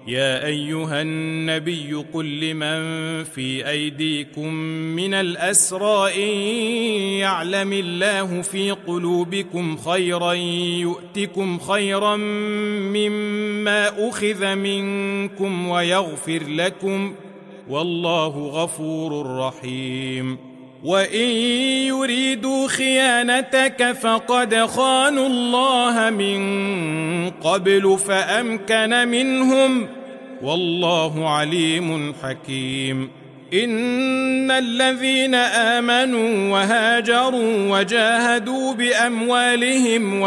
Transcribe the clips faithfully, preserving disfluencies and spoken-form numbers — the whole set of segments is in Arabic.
يا أيها النبي قل لمن في أيديكم من الأسرى إن يعلم الله في قلوبكم خيرا يؤتكم خيرا مما أخذ منكم ويغفر لكم والله غفور رحيم. وإن يريدوا خيانتك فقد خانوا الله من قبل فأمكن منهم والله عليم حكيم. إن الذين آمنوا وهاجروا وجاهدوا بأموالهم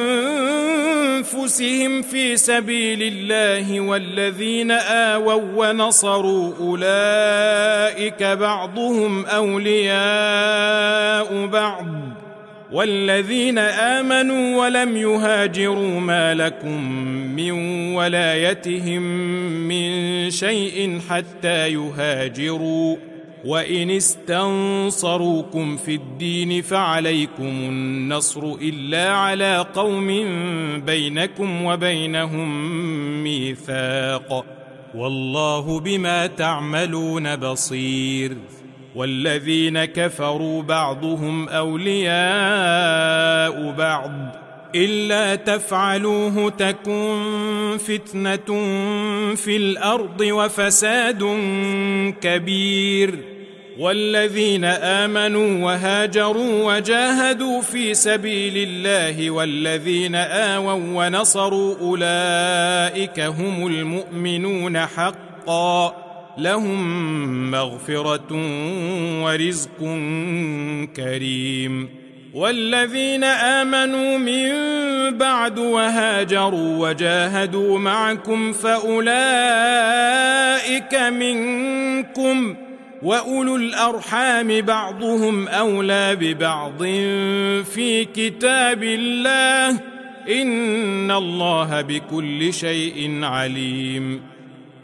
وأنفسهم في سبيل الله والذين آووا ونصروا أولئك بعضهم أولياء بعض والذين آمنوا ولم يهاجروا ما لكم من ولايتهم من شيء حتى يهاجروا وإن استنصروكم في الدين فعليكم النصر إلا على قوم بينكم وبينهم ميثاق والله بما تعملون بصير. والذين كفروا بعضهم أولياء بعض إلا تفعلوه تكن فتنة في الأرض وفساد كبير. والذين آمنوا وهاجروا وجاهدوا في سبيل الله والذين آووا ونصروا أولئك هم المؤمنون حقا لهم مغفرة ورزق كريم. والذين آمنوا من بعد وهاجروا وجاهدوا معكم فأولئك منكم وأولو الأرحام بعضهم أولى ببعض في كتاب الله إن الله بكل شيء عليم.